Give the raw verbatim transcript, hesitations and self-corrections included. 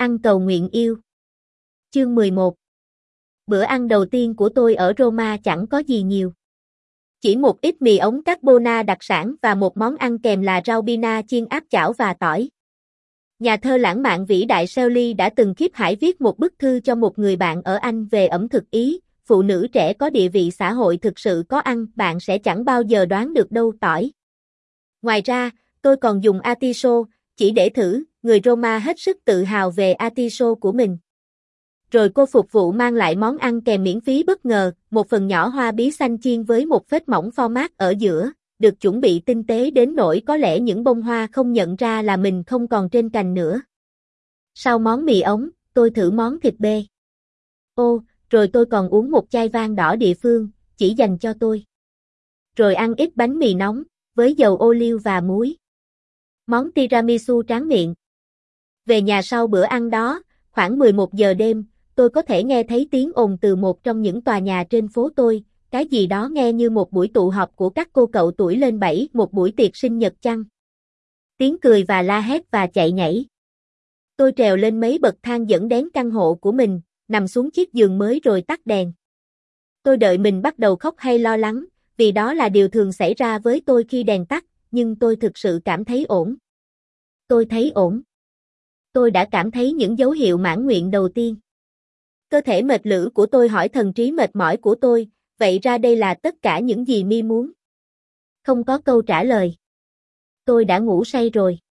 Ăn cầu nguyện yêu. Chương mười một. Bữa ăn đầu tiên của tôi ở Roma chẳng có gì nhiều. Chỉ một ít mì ống carbona đặc sản và một món ăn kèm là rau bina chiên áp chảo và tỏi. Nhà thơ lãng mạn vĩ đại Shelley đã từng khiếp hải viết một bức thư cho một người bạn ở Anh về ẩm thực Ý, phụ nữ trẻ có địa vị xã hội thực sự có ăn, bạn sẽ chẳng bao giờ đoán được đâu tỏi. Ngoài ra, tôi còn dùng artiso, chỉ để thử, người Roma hết sức tự hào về artiso của mình. Rồi cô phục vụ mang lại món ăn kèm miễn phí bất ngờ, một phần nhỏ hoa bí xanh chiên với một phết mỏng format ở giữa, được chuẩn bị tinh tế đến nỗi có lẽ những bông hoa không nhận ra là mình không còn trên cành nữa. Sau món mì ống, tôi thử món thịt bê. Ô, rồi tôi còn uống một chai vang đỏ địa phương, chỉ dành cho tôi. Rồi ăn ít bánh mì nóng, với dầu ô liu và muối. Món tiramisu tráng miệng. Về nhà sau bữa ăn đó, khoảng mười một giờ đêm, tôi có thể nghe thấy tiếng ồn từ một trong những tòa nhà trên phố tôi, cái gì đó nghe như một buổi tụ họp của các cô cậu tuổi lên bảy, một buổi tiệc sinh nhật chăng. Tiếng cười và la hét và chạy nhảy. Tôi trèo lên mấy bậc thang dẫn đến căn hộ của mình, nằm xuống chiếc giường mới rồi tắt đèn. Tôi đợi mình bắt đầu khóc hay lo lắng, vì đó là điều thường xảy ra với tôi khi đèn tắt, nhưng tôi thực sự cảm thấy ổn. Tôi thấy ổn. Tôi đã cảm thấy những dấu hiệu mãn nguyện đầu tiên. Cơ thể mệt lử của tôi hỏi thần trí mệt mỏi của tôi, vậy ra đây là tất cả những gì mi muốn? Không có câu trả lời. Tôi đã ngủ say rồi.